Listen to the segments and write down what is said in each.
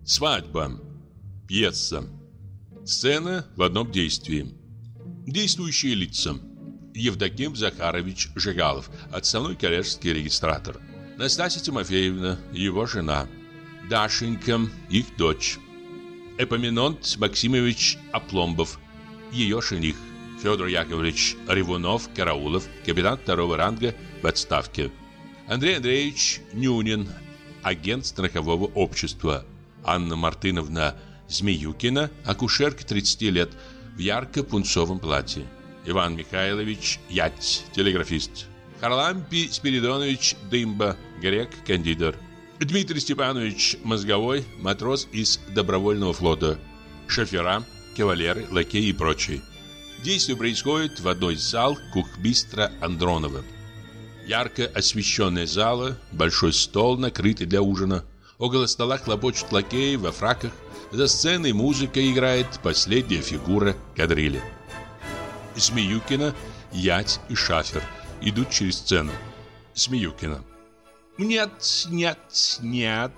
Свадьба. Пьеса. Сцена в одном действии. Действующие лица. Евдоким Захарович Жигалов, отставной коллежский регистратор. Настасья Тимофеевна, его жена. Дашенька, их дочь. Эпоминонт Максимович Опломбов, ее жених. Федор Яковлевич Ревунов-Караулов, капитан второго ранга в отставке. Андрей Андреевич Нюнин, агент страхового общества. Анна Мартыновна Змеюкина, акушерка 30 лет, в ярко-пунцовом платье. Иван Михайлович Ять, телеграфист. Харлампий Спиридонович Дымба, грек-кандидат. Дмитрий Степанович Мозговой, матрос из добровольного флота. Шофера, кавалеры, лакеи и прочие. Действие происходит в одной из зал кухмистра Андронова. Ярко освещенная зала, большой стол, накрытый для ужина. Около стола хлопочут лакеи во фраках. За сценой музыка играет, последняя фигура кадрили. Змеюкина, Ять и Шафер идут через сцену. Змеюкина. Нет, нет, нет.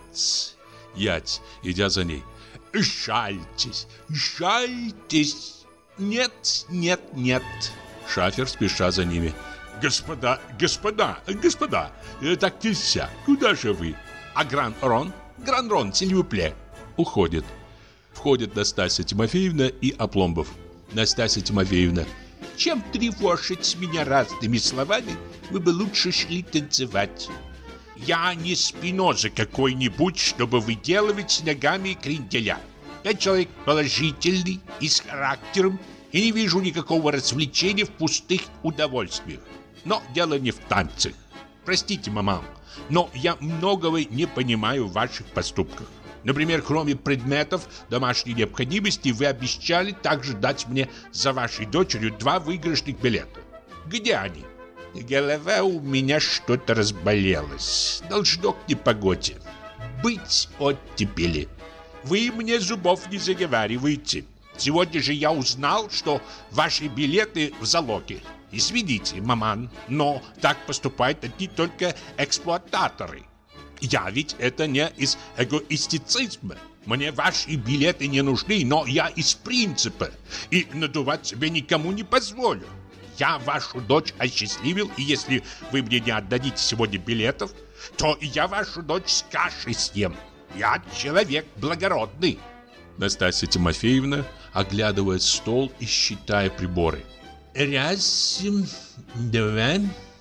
Ять, идя за ней. Жальтесь, жальтесь. Нет, нет, нет. Шафер, спеша за ними. Господа, господа, господа, так нельзя. Куда же вы? А Гран-Рон? Гран-Рон, сильвупле. Уходит. Входят Настасья Тимофеевна и Опломбов. Настасья Тимофеевна. Чем тревожить меня разными словами, вы бы лучше шли танцевать. Я не Спиноза какой-нибудь, чтобы выделывать ногами кренделя. Я человек положительный и с характером, и не вижу никакого развлечения в пустых удовольствиях. Но дело не в танцах. Простите, мама, но я многого не понимаю в ваших поступках. Например, кроме предметов домашней необходимости, вы обещали также дать мне за вашей дочерью 2 выигрышных билета. Где они? Голова у меня что-то разболелась. Должно к непогоде. Быть оттепели. Вы мне зубов не заговариваете. Сегодня же я узнал, что ваши билеты в залоге. Извините, маман, но так поступают одни только эксплуататоры. Я ведь это не из эгоистицизма. Мне ваши билеты не нужны, но я из принципа. И надувать себе никому не позволю. Я вашу дочь осчастливил, и если вы мне не отдадите сегодня билетов, то я вашу дочь с кашей съем. Я человек благородный. Настасья Тимофеевна оглядывает стол и считая приборы. 1, 2,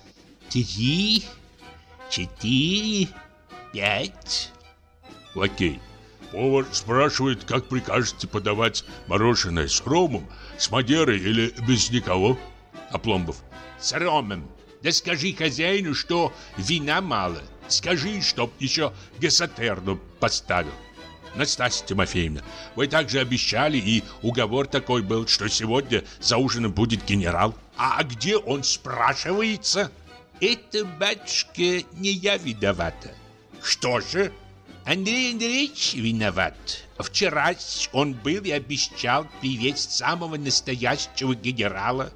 3, 4, 5. Лакей. Повар спрашивает, как прикажете подавать мороженое с ромом, с мадерой или без никого? Опломбов. С ромом. Да скажи хозяину, что вина мало. Скажи, чтоб еще гесатерну поставил. Настасья Тимофеевна, вы также обещали, и уговор такой был, что сегодня за ужином будет генерал. А где он, спрашивается? Это, батюшка, не я виновата. Что же? Андрей Андреевич виноват. Вчера он был и обещал привезть самого настоящего генерала.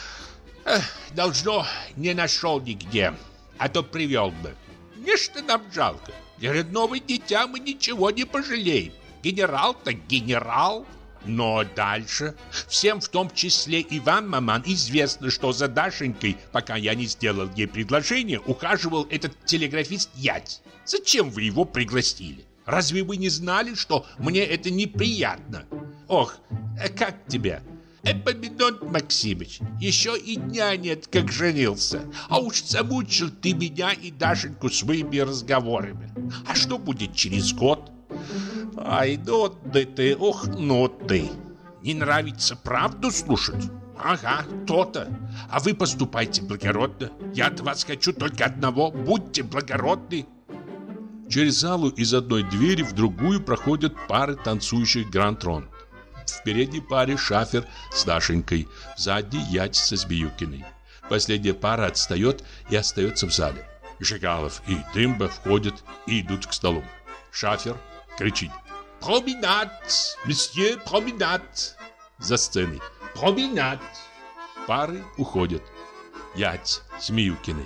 Должно, не нашел нигде, а то привел бы. Не что нам жалко. Для родного дитя мы ничего не пожалеем. Генерал так генерал. Но дальше всем, в том числе и вам, маман, известно, что за Дашенькой, пока я не сделал ей предложение, ухаживал этот телеграфист Ять. Зачем вы его пригласили? Разве вы не знали, что мне это неприятно? Ох, как тебя? Эпоминонт Максимыч, еще и дня нет, как женился. А уж замучил ты меня и Дашеньку своими разговорами. А что будет через год? Ай, ну ты, ох, ну ты. Не нравится правду слушать? Ага, то-то. А вы поступайте благородно. Я от вас хочу только одного. Будьте благородны. Через залу из одной двери в другую проходят пары танцующих гран-трон. В передней паре Шафер с Дашенькой, в задней Ять со Змеюкиной. Последняя пара отстает и остается в зале. Жигалов и Дымба входят и идут к столу. Шафер кричит: «Променад! Месье, променад!» За сценой: «Променад!» Пары уходят. Ять Змеюкиной: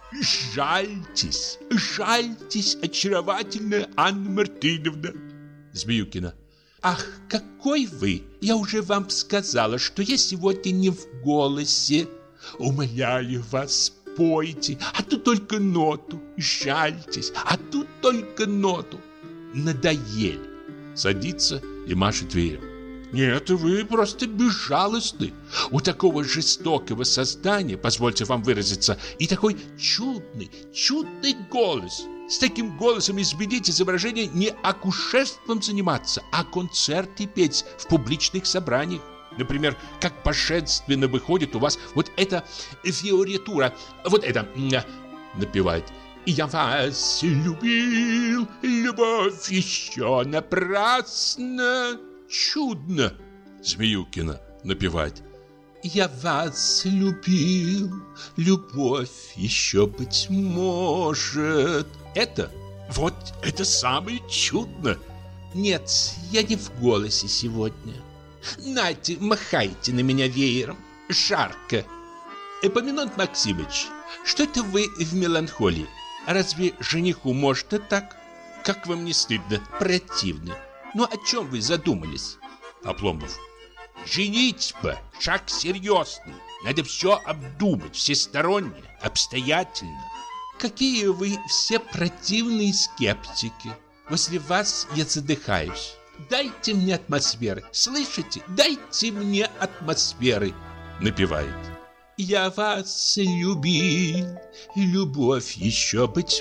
«Жальтесь, жальтесь, очаровательная Анна Мартыновна!» Змеюкина. Ах, какой вы! Я уже вам сказала, что я сегодня не в голосе. Умоляю вас, пойте, а тут только ноту. Жальтесь, а тут только ноту. Надоели. Садится и машет веером. Нет, вы просто безжалостны. У такого жестокого создания, позвольте вам выразиться, и такой чудный голос. С таким голосом изменить изображение не акушерством заниматься, а концерты петь в публичных собраниях. Например, как божественно выходит у вас вот эта фиоритура, вот это, напевает. И я вас любил, любовь еще напрасно. Чудно. Змеюкина напевает. Я вас любил, любовь еще, быть может. Это? Вот это самое чудно. Нет, я не в голосе сегодня. Нате, махайте на меня веером. Жарко. Эпоминонт Максимыч, что это вы в меланхолии? Разве жениху можно так? Как вам не стыдно? Противно. Ну о чем вы задумались? Опломбов. Женитьба – шаг серьезный. Надо все обдумать, всесторонне, обстоятельно. Какие вы все противные скептики. Возле вас я задыхаюсь. Дайте мне атмосферы, слышите? Дайте мне атмосферы. Напевает. Я вас любил, любовь еще, быть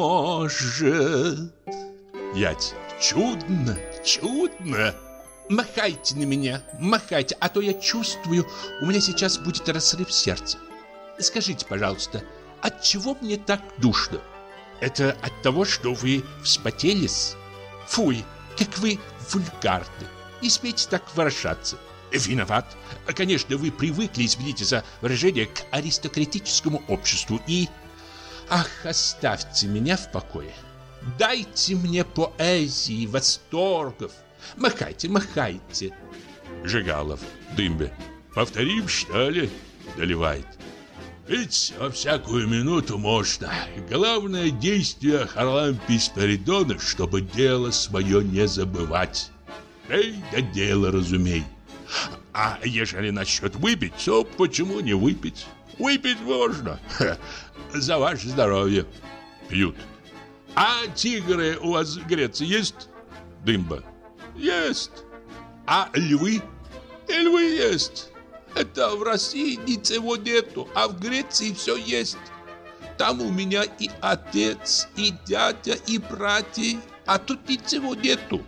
может. Ять. Чудно, чудно. Махайте на меня, махайте, а то я чувствую, у меня сейчас будет разрыв сердца. Скажите, пожалуйста, от чего мне так душно? Это от того, что вы вспотелись? Фуй, как вы вульгарны. Не смейте так выражаться. Виноват. Конечно, вы привыкли, извините за выражение, к аристократическому обществу и... Ах, оставьте меня в покое. Дайте мне поэзии, восторгов. Махайте, махайте. Жигалов. Дымбе. Повторим, что ли? Доливает. Ведь во всякую минуту можно. Главное действие Харлампии Спиридона, чтобы дело свое не забывать. Эй, да дело разумей. А ежели насчет выпить, то почему не выпить? Выпить можно. За ваше здоровье. Пьют. А тигры у вас в Греции есть? Дымба. Есть. А львы? И львы есть. Это в России ничего нету, а в Греции все есть. Там у меня и отец, и дядя, и братья, а тут ничего нету.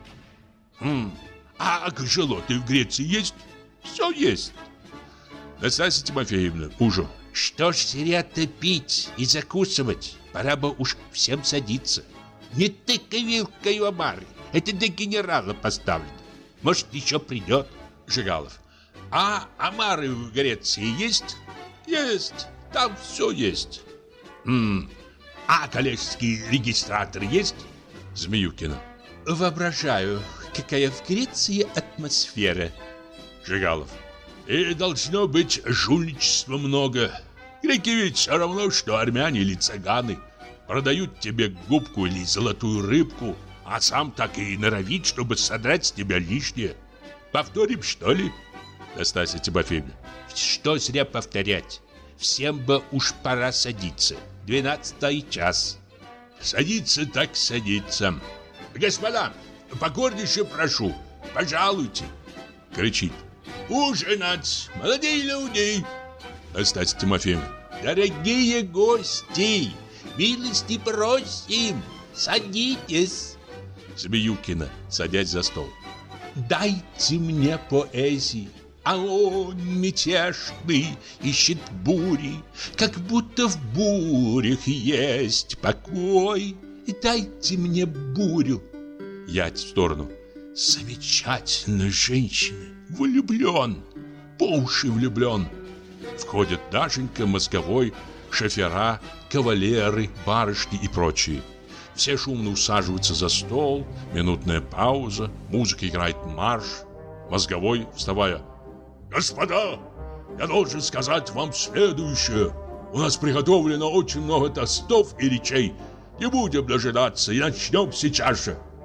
А кашалоты в Греции есть? Все есть. Настасья Тимофеевна, мужу. Что ж зря-то пить и закусывать? Пора бы уж всем садиться. Не тыкай вилкою омары. Это для генерала поставлено. Может, еще придет. Жигалов. А омары в Греции есть? Есть. Там все есть. А коллежский регистратор есть? Змеюкина. Воображаю, какая в Греции атмосфера. Жигалов. И должно быть жульничества много. Греки ведь все равно, что армяне или цыганы. Продают тебе губку или золотую рыбку, а сам так и норовит, чтобы содрать с тебя лишнее. Повторим, что ли? Настасья Тимофеевна. Что зря повторять. Всем бы уж пора садиться. 12-й час. Садиться так садиться. Господа, покорнейше прошу, пожалуйте. Кричит. Ужинать, молодые люди. Настасья Тимофеевна. Дорогие гости, милости просим, садитесь. Змеюкина, садясь за стол. Дайте мне поэзии. А он мятежный ищет бури, как будто в бурях есть покой. Дайте мне бурю. Ять в сторону. Замечательная женщина. Влюблен. По уши влюблен. Входят Дашенька, Мозговой, шофера, кавалеры, барышни и прочие. Все шумно усаживаются за стол. Минутная пауза. Музыка играет марш. Мозговой, вставая. Господа, я должен сказать вам следующее. У нас приготовлено очень много тостов и речей. Не будем дожидаться и начнем сейчас же.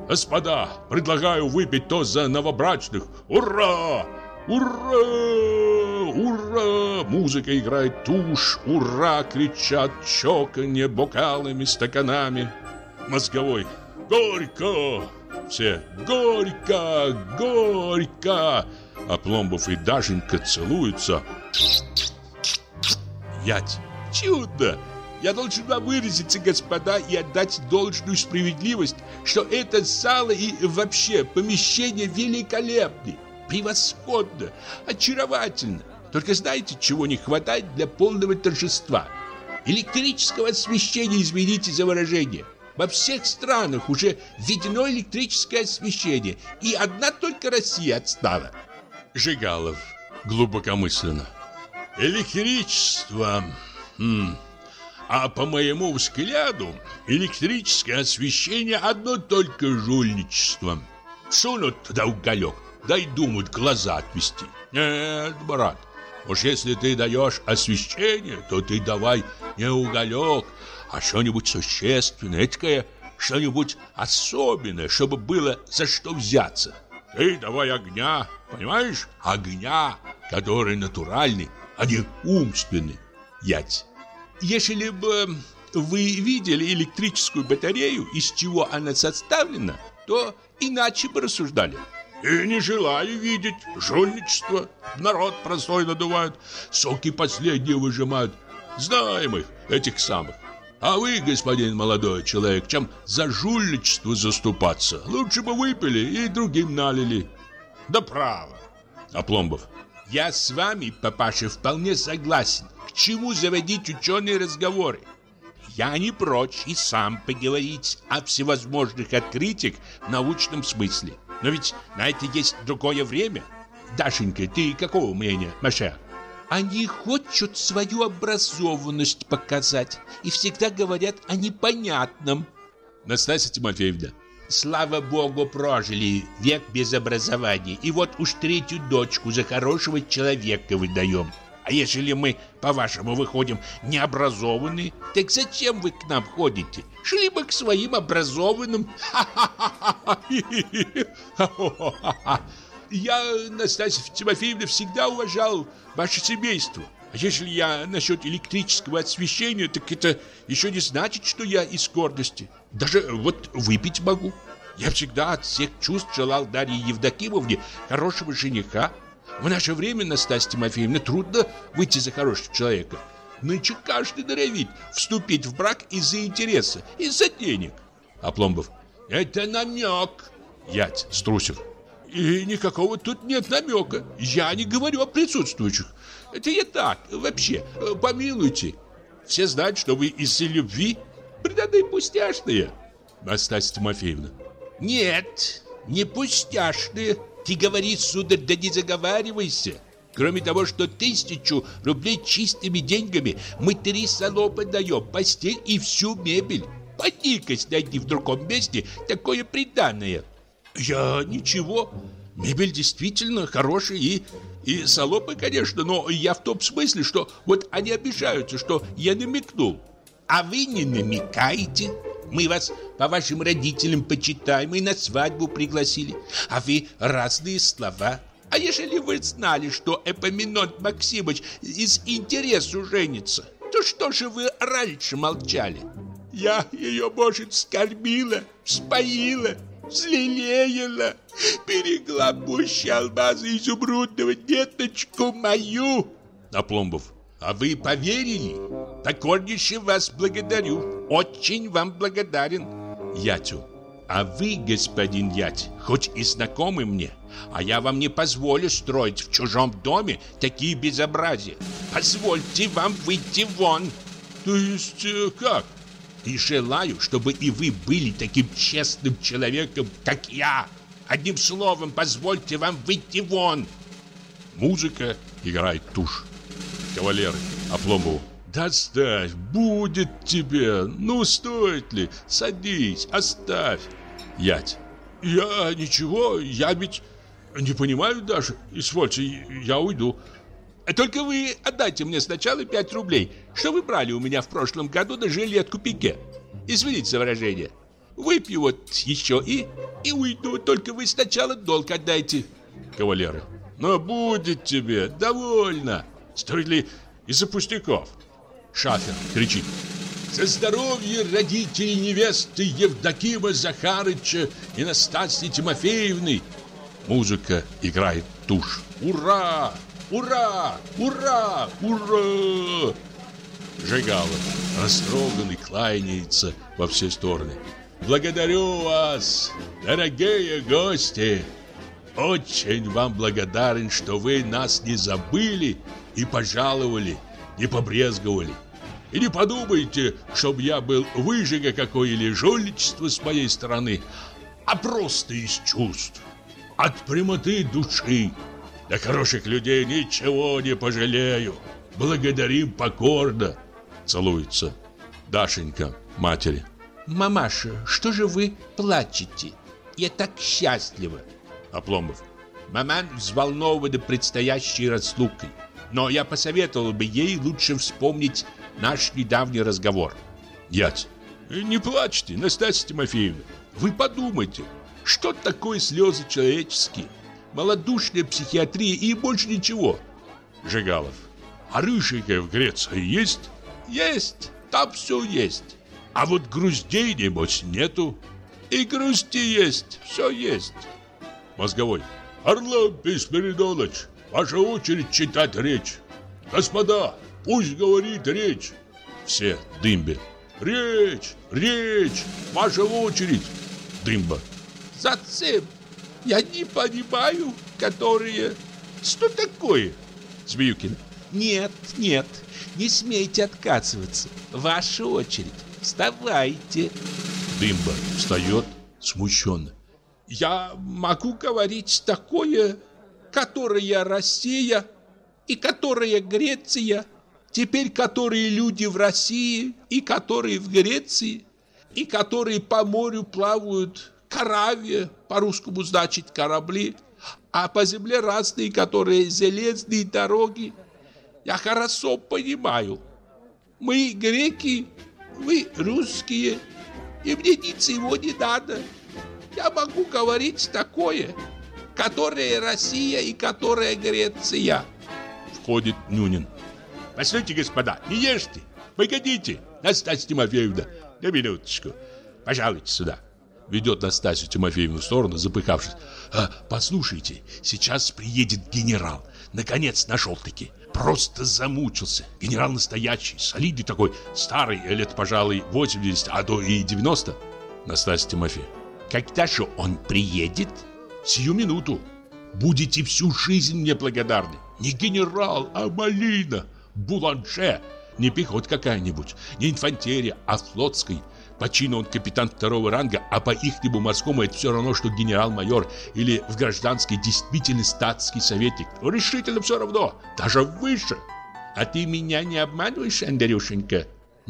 Господа, предлагаю выпить тост за новобрачных. Ура! Ура! Ура! Музыка играет тушь. Ура! Кричат чоканье бокалами, стаканами. Мозговой. Горько! Все. Горько! Горько! Опломбов и Дашенька целуются. Ять. Чудо! Я должен вам выразиться, господа, и отдать должную справедливость, что это зала и вообще помещение великолепны, превосходно, очаровательно. Только знаете, чего не хватает для полного торжества? Электрического освещения, извините за выражение. Во всех странах уже введено электрическое освещение, и одна только Россия отстала. Жигалов глубокомысленно. Электричество... А по моему взгляду, электрическое освещение одно только жульничество. Сунут туда уголек, да и думают глаза отвести. Нет, брат, уж если ты даешь освещение, то ты давай не уголек, а что-нибудь существенное, этакое, что-нибудь особенное, чтобы было за что взяться. Ты давай огня, понимаешь? Огня, который натуральный, а не умственный. Ять. Если бы вы видели электрическую батарею, из чего она составлена, то иначе бы рассуждали. И не желаю видеть жульничество. Народ простой надувают, соки последние выжимают. Знаем их, этих самых. А вы, господин молодой человек, чем за жульничество заступаться? Лучше бы выпили и другим налили. Да право. Опломбов. Я с вами, папаша, вполне согласен. К чему заводить ученые разговоры? Я не прочь и сам поговорить о всевозможных открытиях в научном смысле. Но ведь на это есть другое время. Дашенька, ты какого мнения, Маша? Они хотят свою образованность показать и всегда говорят о непонятном. Настасья Тимофеевна. Слава богу, прожили век без образования. И вот уж третью дочку за хорошего человека выдаем. А если мы, по-вашему, выходим необразованные, так зачем вы к нам ходите? Шли бы к своим образованным. Я, Настасья Тимофеевна, всегда уважал ваше семейство. А если я насчет электрического освещения, так это еще не значит, что я из гордости. Даже вот выпить могу. Я всегда от всех чувств желал Дарье Евдокимовне хорошего жениха. В наше время, Настасья Тимофеевна, трудно выйти за хорошего человека. Нынче каждый норовит вступить в брак из-за интереса, из-за денег. Опломбов. Это намек. Ять, Струсев. И никакого тут нет намека. Я не говорю о присутствующих. Это я так, вообще, помилуйте. Все знают, что вы из-за любви преданы пустяшные. Настасья Тимофеевна. Нет, не пустяшные. Ты говори, сударь, да не заговаривайся. Кроме того, что 1000 рублей чистыми деньгами, мы 3 салопа даем, постель и всю мебель. Поди-ка найди в другом месте такое приданое. Я ничего. Мебель действительно хорошая и салопы, конечно, но я в том смысле, что вот они обижаются, что я намекнул. А вы не намекаете. Мы вас по вашим родителям почитаем и на свадьбу пригласили. А вы разные слова. А ежели вы знали, что Эпоминонт Максимыч из интересу женится, то что же вы раньше молчали? Я ее, может, скормила, споила, взлелеяла, берегла пуще алмаза изумрудного деточку мою. Опломбов. А вы поверили? Покорнейше вас благодарю. Очень вам благодарен. Ятю. А вы, господин Ять, хоть и знакомы мне, а я вам не позволю строить в чужом доме такие безобразия. Позвольте вам выйти вон. То есть как? И желаю, чтобы и вы были таким честным человеком, как я. Одним словом, позвольте вам выйти вон. Музыка играет тушь. Кавалеры Опломбову. Да оставь, будет тебе. Ну, стоит ли? Садись, оставь. Ять. Я ничего, я ведь не понимаю даже. Извольте, я уйду. Только вы отдайте мне сначала 5 рублей, что вы брали у меня в прошлом году на жилетку пике. Извините за выражение. Выпью вот еще и уйду. Только вы сначала долг отдайте. Кавалеры. Но будет тебе, довольно. Стоит ли из-за пустяков? Шафер кричит: за здоровье родителей невесты Евдокима Захарыча и Настасьи Тимофеевны. Музыка играет тушь. Ура! Ура! Ура! Ура! Жигалов, растроганный, кланяется во все стороны. Благодарю вас, дорогие гости. Очень вам благодарен, что вы нас не забыли и пожаловали, не побрезговали. И не подумайте, чтоб я был выжига какое или жульничество с моей стороны, а просто из чувств, от прямоты души. Для хороших людей ничего не пожалею. Благодарим покорно. Целуется. Дашенька матери. Мамаша, что же вы плачете? Я так счастлива. Опломбов. Маман взволнована предстоящей разлукой, но я посоветовал бы ей лучше вспомнить наш недавний разговор. Ять. Не плачьте, Настасья Тимофеевна. Вы подумайте, что такое слезы человеческие? Малодушная психиатрия и больше ничего. Жигалов. А рыжика в Греции есть? Есть, там все есть. А вот груздей, небось, нету. И грусти есть, все есть. Мозговой. Орлопий Спиридоныч, ваша очередь читать речь. Господа, пусть говорит речь. Все. Дымбе. Речь, речь, ваша очередь. Дымба. Зачем? Я не понимаю, которые... Что такое? Змеюкин. Нет, нет, не смейте отказываться. Ваша очередь. Вставайте. Дымба встает смущенно. Я могу говорить такое, которое Россия и которая Греция, теперь которые люди в России и которые в Греции, и которые по морю плавают, караве, по-русскому значит корабли, а по земле разные, которые железные дороги. Я хорошо понимаю. Мы греки, вы русские, и мне ничего не надо. Я могу говорить такое, которое Россия и которая Греция. Входит Нюнин. Послушайте, господа, не ешьте, погодите. Настасья Тимофеевна, на минуточку, пожалуйте сюда. Ведет Настасью Тимофеевну в сторону, запыхавшись. Послушайте, сейчас приедет генерал. Наконец нашел-таки. Просто замучился. Генерал настоящий, солидный такой, старый, лет, пожалуй, 80, а то и 90. Настасья Тимофеевна. Когда же он приедет? Сию минуту. Будете всю жизнь мне благодарны. Не генерал, а малина, буланже. Не пехот какая-нибудь, не инфантерия, а флотской. По чину он капитан 2-го ранга, а по ихнему морскому это все равно, что генерал-майор или в гражданской действительно статский советник. Решительно все равно, даже выше. А ты меня не обманываешь, Андрюшенька?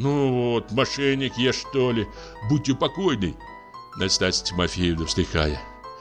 Ну вот, мошенник я, что ли? Будьте покойны. Настасья Тимофеевна, вздыхая.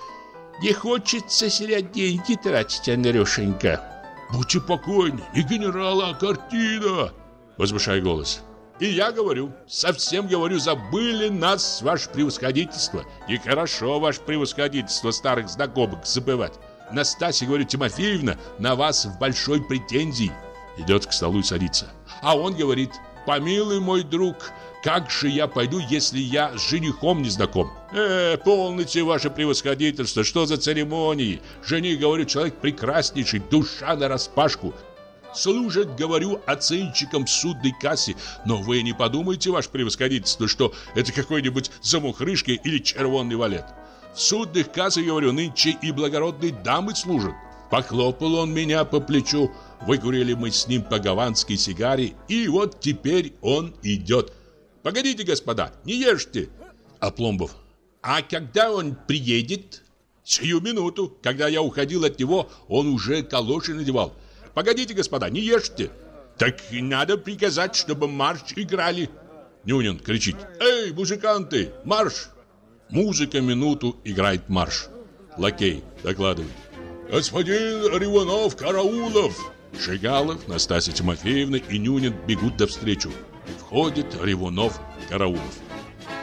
Не хочется зря деньги тратить, Андрюшенька. Будьте покойны, не генерал, а картина. Возвышая голос. И я говорю, совсем говорю, забыли нас, ваше превосходительство. Нехорошо, ваше превосходительство, старых знакомых забывать. Настасья, говорю, Тимофеевна, на вас в большой претензии. Идет к столу и садится. А он говорит, помилуй, мой друг, как же я пойду, если я с женихом не знаком? Полноте, ваше превосходительство, что за церемонии? Жених, говорю, человек прекраснейший, душа нараспашку. Служат, говорю, оценщиком в судной кассе. Но вы не подумайте, ваше превосходительство, что это какой-нибудь замухрышка или червонный валет. В судных кассах, говорю, нынче и благородные дамы служат. Похлопал он меня по плечу, выкурили мы с ним по гаванской сигаре, и вот теперь он идет. Погодите, господа, не ешьте. Опломбов. А когда он приедет? Сию минуту. Когда я уходил от него, он уже калоши надевал. Погодите, господа, не ешьте. Так надо приказать, чтобы марш играли. Нюнин кричит. Эй, музыканты, марш! Музыка минуту играет марш. Лакей докладывает. Господин Ревунов, Караулов. Жигалов, Настасья Тимофеевна и Нюнин бегут навстречу. Входит Ревунов, Караулов.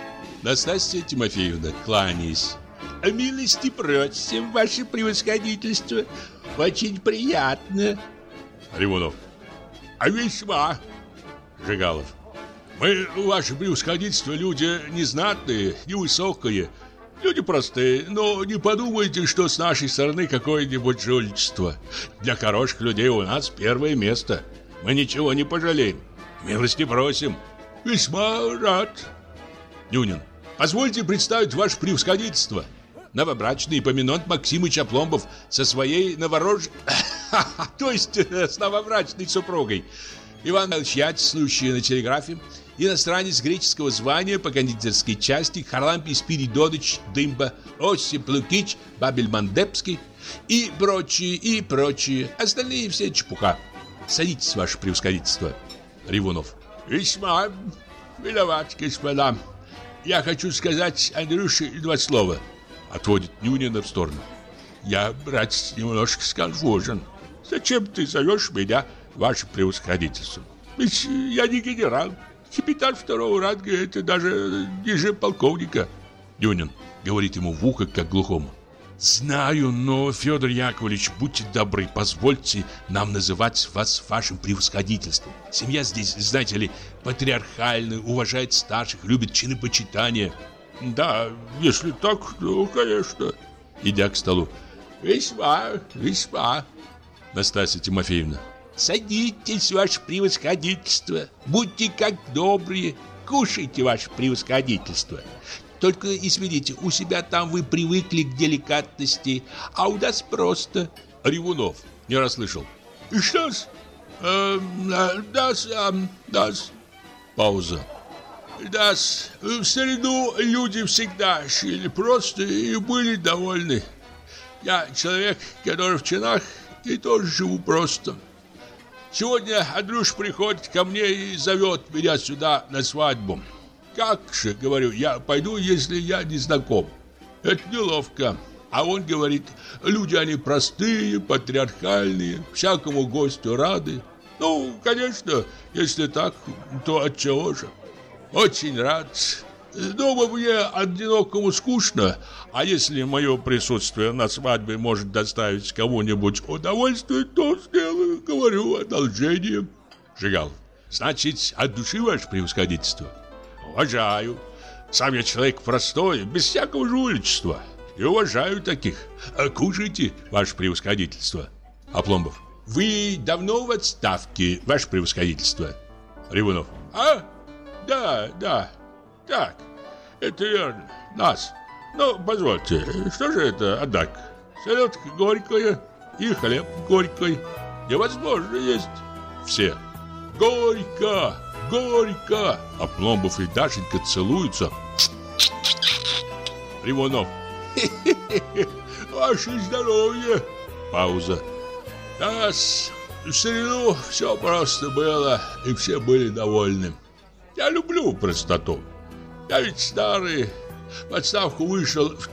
Настасья Тимофеевна, кланяясь. Милости просим, ваше превосходительство. Очень приятно. Ревунов. Весьма. Жигалов. Мы, ваше превосходительство, люди незнатные, невысокие, люди простые, но не подумайте, что с нашей стороны какое-нибудь жульничество. Для хороших людей у нас первое место. Мы ничего не пожалеем. Милости просим. Весьма рад. Нюнин. Позвольте представить ваше превосходительство. Новобрачный Поминонт Максимыч Опломбов со своей то есть с новобрачной супругой. Иван Иванович Ятис, служащий на телеграфе, иностранец греческого звания по кондитерской части, Харлампий Спиридоныч Дымба, Осип Лукич Бабель-Мандепский и прочие. Остальные все чепуха. Садитесь, ваше превосходительство. Ревунов. Весьма виноват, господа. Я хочу сказать Андрюше 2 слова. Отводит Нюнина в сторону. Я, братец, немножко сконфужен. Зачем ты зовешь меня ваше превосходительство? Ведь я не генерал. Капитан 2-го ранга, это даже ниже полковника. Нюнин говорит ему в ухо, как глухому. Знаю, но, Федор Яковлевич, будьте добры, позвольте нам называть вас вашим превосходительством. Семья здесь, знаете ли, патриархальная, уважает старших, любит чинопочитание. Да, если так, то, конечно. Идя к столу. Весьма. Настасья Тимофеевна. Садитесь, ваше превосходительство. Будьте как добрые. Кушайте, ваше превосходительство. Только, извините, у себя там вы привыкли к деликатности, а у нас просто. Ревунов. Не расслышал. Что-с? Да-с. Пауза. Да-с. В среду люди всегда шили просто и были довольны. Я человек, который в чинах, и тоже живу просто. Сегодня Андрюш приходит ко мне и зовет меня сюда на свадьбу. Как же, говорю, я пойду, если я не знаком? Это неловко. А он говорит, люди они простые, патриархальные, всякому гостю рады. Ну, конечно, если так, то отчего же? Очень рад. Дома мне одинокому скучно, а если мое присутствие на свадьбе может доставить кому-нибудь удовольствие, то сделаю, говорю, одолжение. Жигалов. Значит, от души ваше превосходительство? Уважаю. Сам я человек простой, без всякого жульничества. И уважаю таких. Кушайте, ваше превосходительство. Опломбов. Вы давно в отставке, ваше превосходительство? Ревунов. Да. Так, это верно. Нас. Ну, позвольте, что же это, однако? Селедка горькая и хлеб горький. Невозможно есть. Все. Горько. Опломбов и Дашенька целуются. Ревунов. Ваше здоровье. Пауза. Да-с, в среду все просто было, и все были довольны. Я люблю простоту. Я ведь старый. В отставку вышел в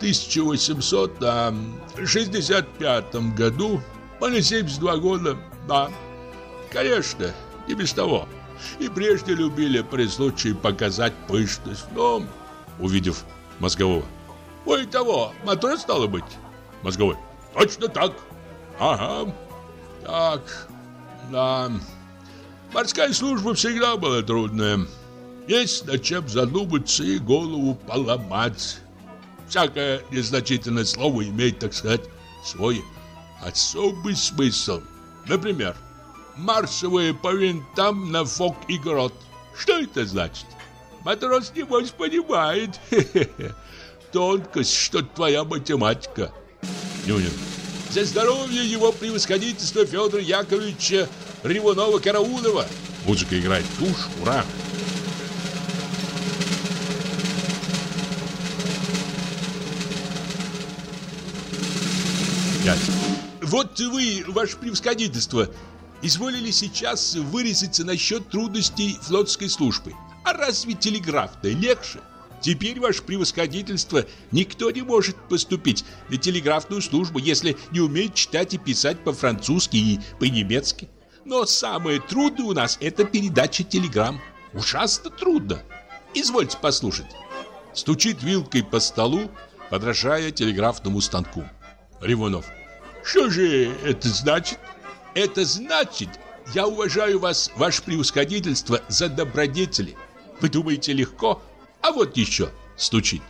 1865 году. Мне 72 года. Да, конечно, не без того. И прежде любили при случае показать пышность. Но, увидев Мозгового. Ой, того, матрос стало быть. Мозговой. Точно так. Ага. Так, да. Морская служба всегда была трудная. Есть над чем задуматься и голову поломать. Всякое незначительное слово имеет, так сказать, свой особый смысл. Например, маршевые по винтам на фок и грот. Что это значит? Матрос, небось, понимает. Тонкость, что твоя математика. Нюнин. За здоровье его превосходительства Федора Яковлевича Ревунова-Караулова. Музыка играет. Тушь, ура. Вот вы, ваше превосходительство, изволили сейчас вырезаться насчет трудностей флотской службы. А разве телеграф-то легче? Теперь, ваше превосходительство, никто не может поступить на телеграфную службу, если не умеет читать и писать по-французски и по-немецки. Но самое трудное у нас – это передача телеграмм. Ужасно трудно. Извольте послушать. Стучит вилкой по столу, подражая телеграфному станку. Ревунов. Что же это значит? Это значит, я уважаю вас, ваше превосходительство, за добродетели. Вы думаете, легко? А вот еще. Стучит.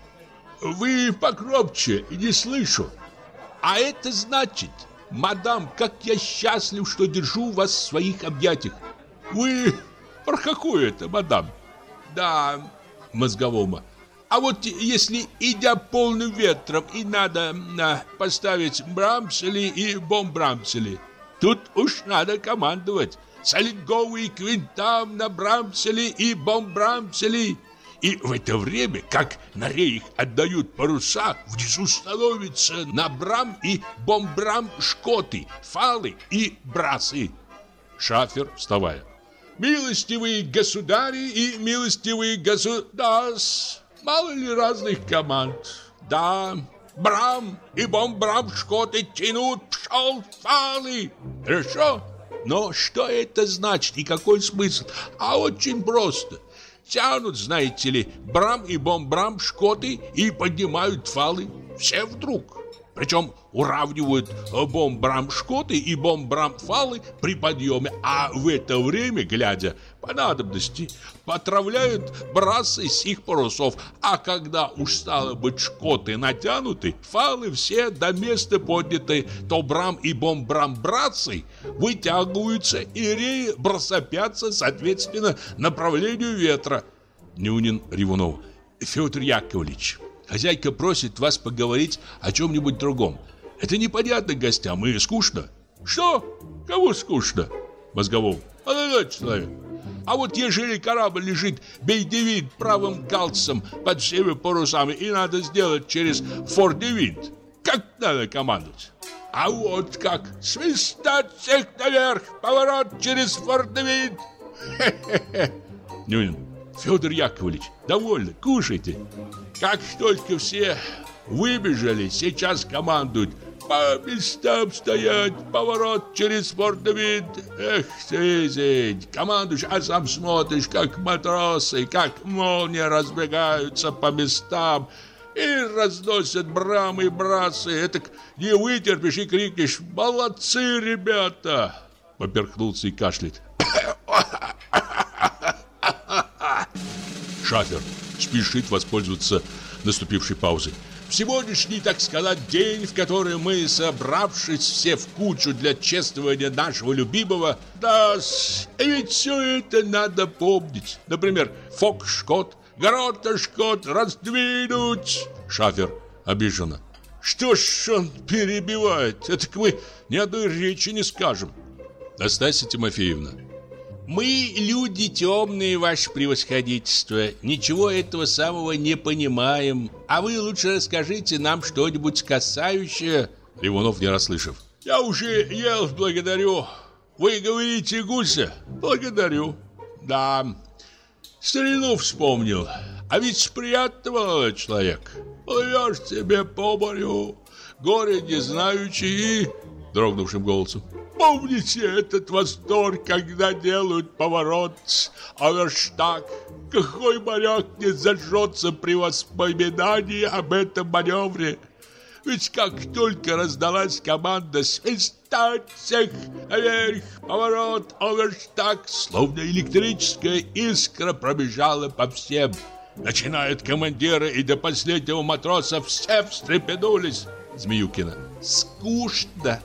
Вы покропче, не слышу. А это значит, мадам, как я счастлив, что держу вас в своих объятиях. Вы про какую это, мадам? Да, мозговому. А вот если, идя полным ветром, и надо поставить брамсели и бомбрамсели, тут уж надо командовать. Солидговые квинтам на брамсели и бомбрамсели. И в это время, как на рейх отдают паруса, внизу становятся на брам и бомбрам шкоты, фалы и брасы. Шафер, вставая. Милостивые государи и милостивые государс. Мало ли разных команд. Да, брам и бомбрам шкоты тянут пшел фалы. Хорошо? Но что это значит и какой смысл? А очень просто. Тянут, знаете ли, брам и бомбрам шкоты и поднимают фалы. Все вдруг. Причем уравнивают бомбрам шкоты и бомбрам фалы при подъеме, а в это время, глядя по надобности, потравляют брасы с их парусов. А когда уж стало быть шкоты натянуты, фалы все до места подняты, то брам и бомбрам брасы вытягиваются и реи бросопятся соответственно направлению ветра. Нюнин Ревунову. Федор Яковлевич, хозяйка просит вас поговорить о чем-нибудь другом. Это непонятно гостям и скучно. Что? Кому скучно? Мозговому. Молодой человек. А вот ежели корабль лежит бей-де-винт правым галсом под всеми парусами и надо сделать через фор-де-винт, как надо командовать? А вот как свистать всех наверх, поворот через фор-де-винт. Нюнин. Федор Яковлевич, довольно, кушайте. Как только все выбежали, сейчас командуют: по местам стоять, поворот через фор-де-винт. Эх ты, командуешь, а сам смотришь, как матросы, как молнии разбегаются по местам и разносят брамы и брасы. Это не вытерпишь и крикнешь: молодцы, ребята! Поперхнулся и кашляет. Шафер спешит воспользоваться наступившей паузой. В сегодняшний, так сказать, день, в который мы, собравшись все в кучу для чествования нашего любимого, да, ведь все это надо помнить. Например, фок-шкот, горота-шкот раздвинуть. Шафер обиженно. Что ж он перебивает? Это мы ни одной речи не скажем. Настасья Тимофеевна. Мы люди темные, ваше превосходительство, ничего этого самого не понимаем. А вы лучше расскажите нам что-нибудь касающее... Ревунов, не расслышав. Я уже ел, благодарю. Вы говорите гуся? Благодарю. Да, старину вспомнил. А ведь приятно, молодой человек. Плывешь себе по морю, горе не знаючи и... Дрогнувшим голосом. Помните этот восторг, когда делают поворот, оверштаг? Какой моряк не зажжется при воспоминании об этом маневре? Ведь как только раздалась команда свистать всех наверх, поворот, оверштаг, словно электрическая искра пробежала по всем. Начиная от командира и до последнего матроса, все встрепенулись. Змеюкина. Скучно,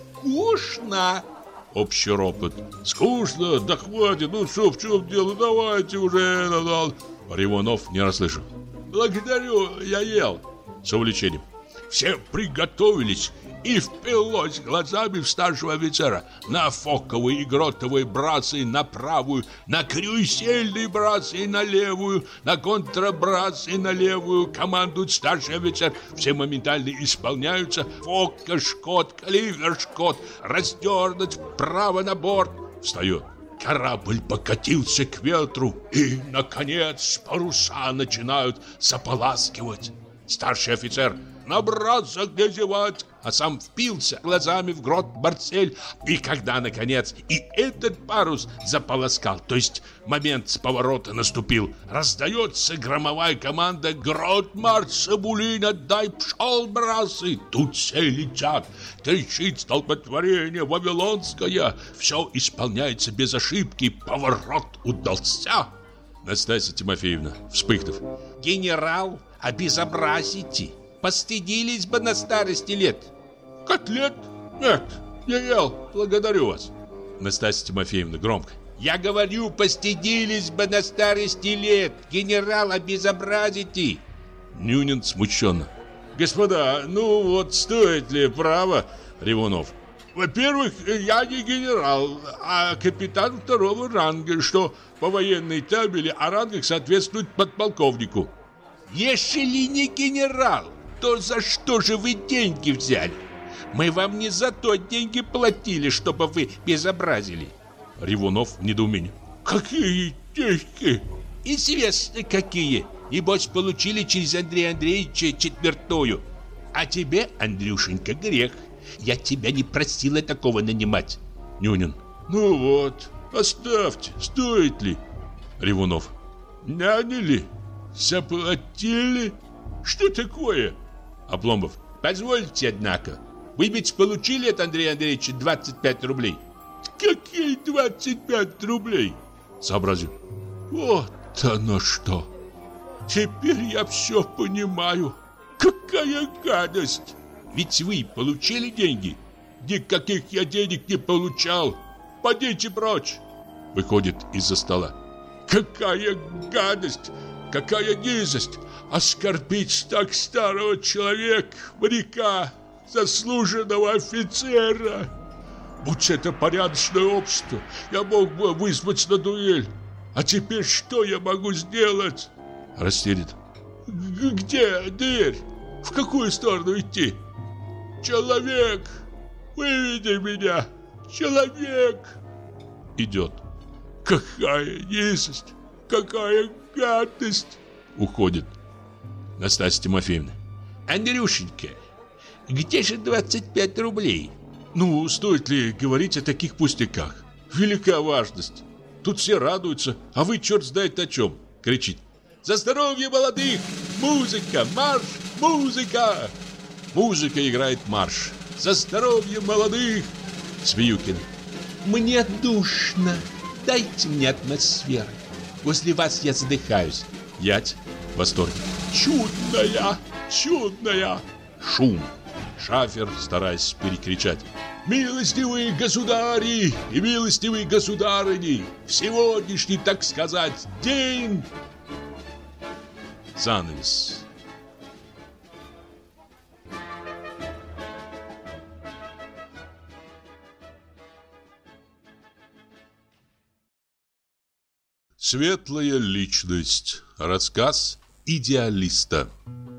скучно. Общий ропот. Скучно? Да хватит, ну что, в чем дело? Давайте уже, надал. Ревунов, не расслышав. Благодарю, я ел. С увлечением. Все приготовились, и впилось глазами в старшего офицера. На фоковые и гротовые брасы на правую, на крюсельные брасы на левую, на контрабрасы на левую. Командует старший офицер. Все моментально исполняются. Фока, шкот, кливер, шкот. Расдернуть вправо на борт. Встает. Корабль покатился к ветру, и, наконец, паруса начинают заполаскивать. Старший офицер набрался где зевать, а сам впился глазами в грот Марсель. И когда, наконец, и этот парус заполоскал, то есть момент поворота наступил, раздается громовая команда: «Грот Марсабулин, отдай, пшел, брасы!» Тут все летят, кричит столпотворение вавилонское, все исполняется без ошибки, поворот удался. Настасья Тимофеевна, вспыхнув: «Генерал, обезобразите! Постыдились бы на старости лет!» «Котлет? Нет, не ел, благодарю вас!» Настасья Тимофеевна громко: «Я говорю, постыдились бы на старости лет! Генерал, обезобразите!» Нюнин смущенно: «Господа, ну вот стоит ли право?» Ревунов: «Во-первых, я не генерал, а капитан второго ранга, что по военной табели о рангах соответствует подполковнику». «Если не генерал, то за что же вы деньги взяли? Мы вам не за то деньги платили, чтобы вы безобразили». Ревунов в недоумении: «Какие деньги?» «Известно какие. Небось, получили через Андрея Андреевича четвертую. А тебе, Андрюшенька, грех. Я тебя не просила такого нанимать». Нюнин: «Ну вот, оставьте, стоит ли?» Ревунов: «Наняли? Заплатили? Что такое?» Обломов: «Позвольте, однако. Вы ведь получили от Андрея Андреевича 25 рублей?» «Какие 25 рублей?» Сообразил: «Вот оно что! Теперь я все понимаю. Какая гадость! Ведь вы получили деньги?» «Никаких я денег не получал. Подите прочь!» Выходит из-за стола: «Какая гадость! Какая низость! Оскорбить так старого человека, моряка, заслуженного офицера! Будь это порядочное общество, я мог бы вызвать на дуэль. А теперь что я могу сделать?» Растерян: «Где дверь? В какую сторону идти? Человек, выведи меня! Человек!» Идет: «Какая низость! Какая гадость!» Уходит. Настасья Тимофеевна: «Андрюшенька, где же 25 рублей?» «Ну, стоит ли говорить о таких пустяках? Велика важность. Тут все радуются, а вы черт знает о чем!» Кричит: «За здоровье молодых! Музыка! Марш! Музыка!» Музыка играет марш. «За здоровье молодых!» Свиюкин: «Мне душно. Дайте мне атмосферы. Возле вас я задыхаюсь». Ять в восторге: «Чудная! Чудная!» Шум. Шафер, стараясь перекричать: «Милостивые государи и милостивые государыни, в сегодняшний, так сказать, день!» Занавес. Светлая личность. Рассказ идеалиста.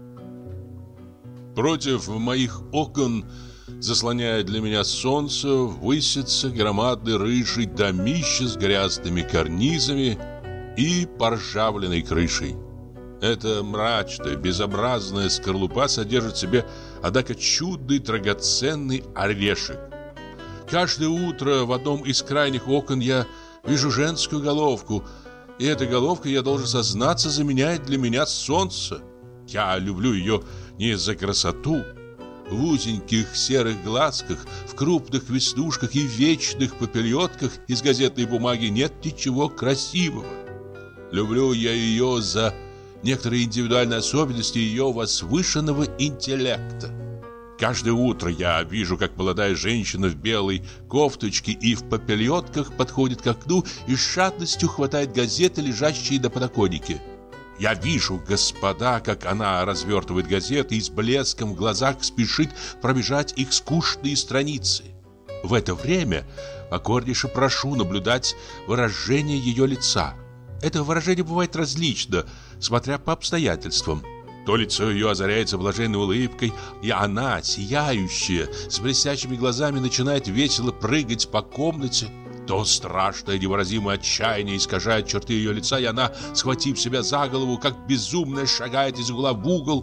Против моих окон, заслоняя для меня солнце, высится громадный рыжий домище с грязными карнизами и поржавленной крышей. Эта мрачная, безобразная скорлупа содержит в себе, однако, чудный драгоценный орешек. Каждое утро в одном из крайних окон я вижу женскую головку, и эта головка, я должен сознаться, заменяет для меня солнце. Я люблю ее не за красоту. В узеньких серых глазках, в крупных веснушках и вечных попельотках из газетной бумаги нет ничего красивого. Люблю я ее за некоторые индивидуальные особенности ее возвышенного интеллекта. Каждое утро я вижу, как молодая женщина в белой кофточке и в попельотках подходит к окну и с жадностью хватает газеты, лежащие на подоконнике. Я вижу, господа, как она развертывает газеты и с блеском в глазах спешит пробежать их скучные страницы. В это время покорнейше прошу наблюдать выражение ее лица. Это выражение бывает различно, смотря по обстоятельствам. То лицо ее озаряется блаженной улыбкой, и она, сияющая, с блестящими глазами, начинает весело прыгать по комнате. То страшное невыразимое отчаяние искажает черты ее лица, и она, схватив себя за голову, как безумная, шагает из угла в угол.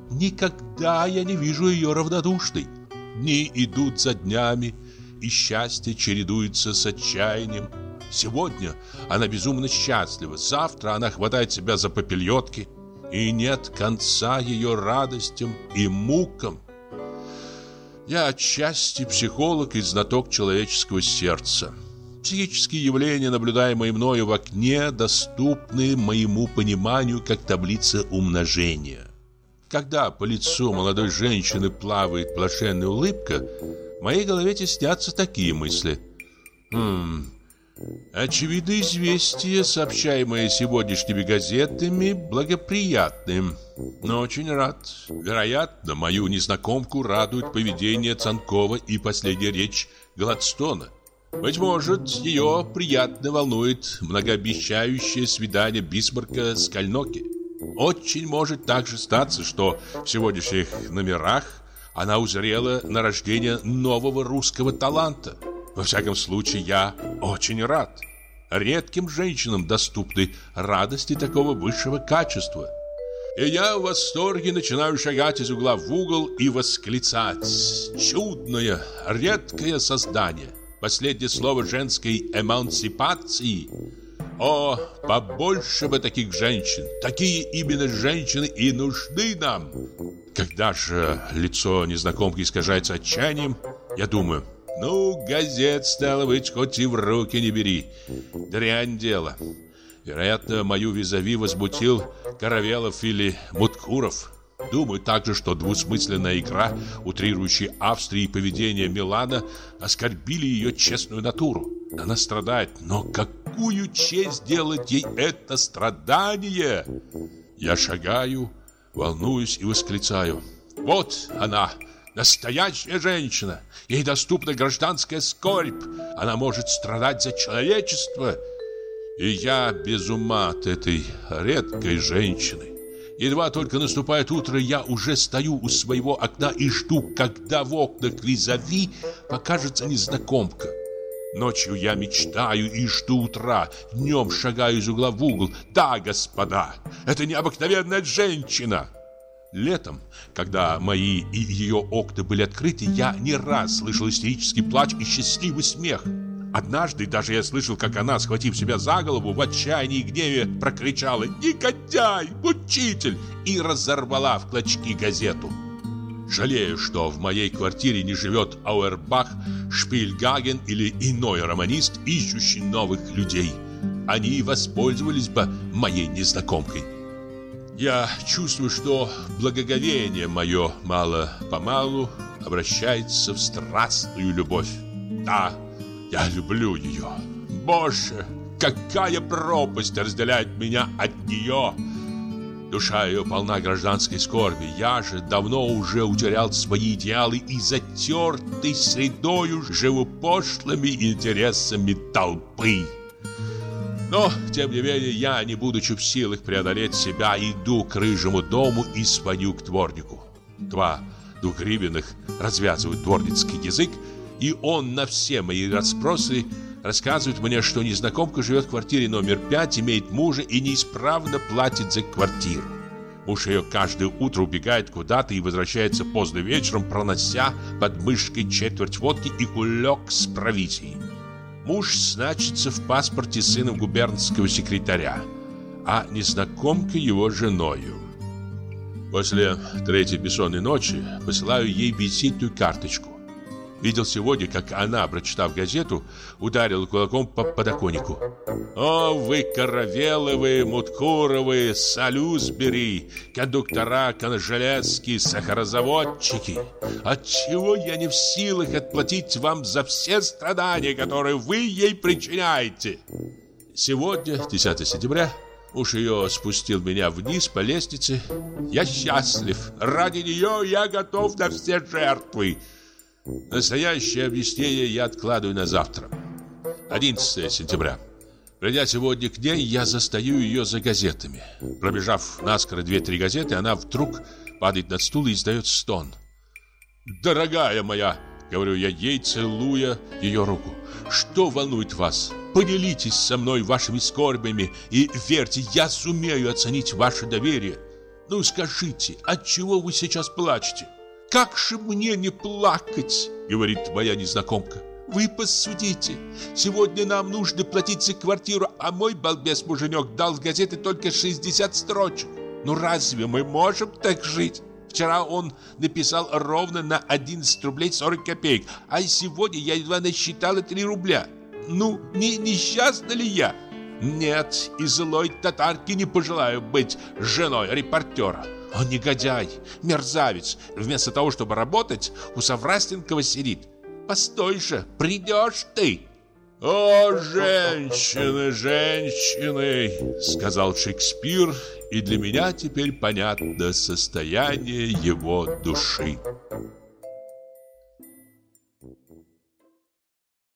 Никогда я не вижу ее равнодушной. Дни идут за днями, и счастье чередуется с отчаянием. Сегодня она безумно счастлива, завтра она хватает себя за попельотки, и нет конца ее радостям и мукам. Я отчасти психолог и знаток человеческого сердца. Психические явления, наблюдаемые мною в окне, доступны моему пониманию как таблица умножения. Когда по лицу молодой женщины плавает блаженная улыбка, в моей голове теснятся такие мысли. Очевидно, известия, сообщаемые сегодняшними газетами, благоприятны. Но очень рад. Вероятно, мою незнакомку радует поведение Цанкова и последняя речь Гладстона. Быть может, ее приятно волнует многообещающее свидание Бисмарка с Кальноки. Очень может также статься, что в сегодняшних номерах она узрела на рождение нового русского таланта. Во всяком случае, я очень рад. Редким женщинам доступны радости такого высшего качества. И я в восторге начинаю шагать из угла в угол и восклицать: чудное, редкое создание! Последнее слово женской эмансипации. О, побольше бы таких женщин! Такие именно женщины и нужны нам! Когда же лицо незнакомки искажается отчаянием, я думаю: ну, газет, стало быть, хоть и в руки не бери. Дрянь дело. Вероятно, мою визави возмутил Каравелов или Муткуров. Думаю также, что двусмысленная игра, утрирующая Австрии поведение Милана, оскорбили ее честную натуру. Она страдает, но какую честь делает ей это страдание? Я шагаю, волнуюсь и восклицаю: вот она! Настоящая женщина. Ей доступна гражданская скорбь. Она может страдать за человечество. И я без ума от этой редкой женщины. Едва только наступает утро, я уже стою у своего окна и жду, когда в окнах визави покажется незнакомка. Ночью я мечтаю и жду утра, днем шагаю из угла в угол. Да, господа, это необыкновенная женщина. Летом, когда мои и ее окна были открыты, я не раз слышал истерический плач и счастливый смех. Однажды даже я слышал, как она, схватив себя за голову, в отчаянии и гневе прокричала: «Негодяй! Мучитель!» и разорвала в клочки газету. Жалею, что в моей квартире не живет Ауэрбах, Шпильгаген или иной романист, ищущий новых людей. Они воспользовались бы моей незнакомкой. Я чувствую, что благоговение мое мало-помалу обращается в страстную любовь. Да, я люблю ее. Боже, какая пропасть разделяет меня от нее! Душа ее полна гражданской скорби. Я же давно уже утерял свои идеалы и затертый средою живу пошлыми интересами толпы. Но, тем не менее, я, не будучи в силах преодолеть себя, иду к рыжему дому и звоню к дворнику. 2 двухгривенных развязывают дворницкий язык, и он на все мои расспросы рассказывает мне, что незнакомка живет в квартире номер 5, имеет мужа и неисправно платит за квартиру. Муж ее каждое утро убегает куда-то и возвращается поздно вечером, пронося под мышкой четверть водки и кулек с провизией. Муж значится в паспорте сыном губернского секретаря, а незнакомка его женою. После 3-й бессонной ночи посылаю ей визитную карточку. Видел сегодня, как она, прочитав газету, ударила кулаком по подоконнику. «О, вы Каравеловы, Муткуровы, Салюсбери, кондуктора, Конжелецкие, сахарозаводчики! Отчего я не в силах отплатить вам за все страдания, которые вы ей причиняете?» Сегодня, 10 сентября, муж ее спустил меня вниз по лестнице. Я счастлив. Ради нее я готов на все жертвы. Настоящее объяснение я откладываю на завтра. 11 сентября. Придя сегодня к ней, я застаю ее за газетами. Пробежав наскоро 2-3 газеты, она вдруг падает на стул и издает стон. «Дорогая моя!» — говорю я ей, целуя ее руку. «Что волнует вас? Поделитесь со мной вашими скорбями и верьте, я сумею оценить ваше доверие. Ну скажите, отчего вы сейчас плачете? Как же мне не плакать, говорит моя незнакомка. Вы посудите, сегодня нам нужно платить за квартиру, а мой балбес-муженек дал в газеты только 60 строчек. Ну разве мы можем так жить? Вчера он написал ровно на 11 рублей 40 копеек, а сегодня я едва насчитала 3 рубля. Ну, не несчастна ли я? Нет, и злой татарки не пожелаю быть женой репортера. Он негодяй, мерзавец. Вместо того, чтобы работать, у Саврастенкова сидит. Постой же, придешь ты. «О, женщины, женщины!» — сказал Шекспир, и для меня теперь понятно состояние его души.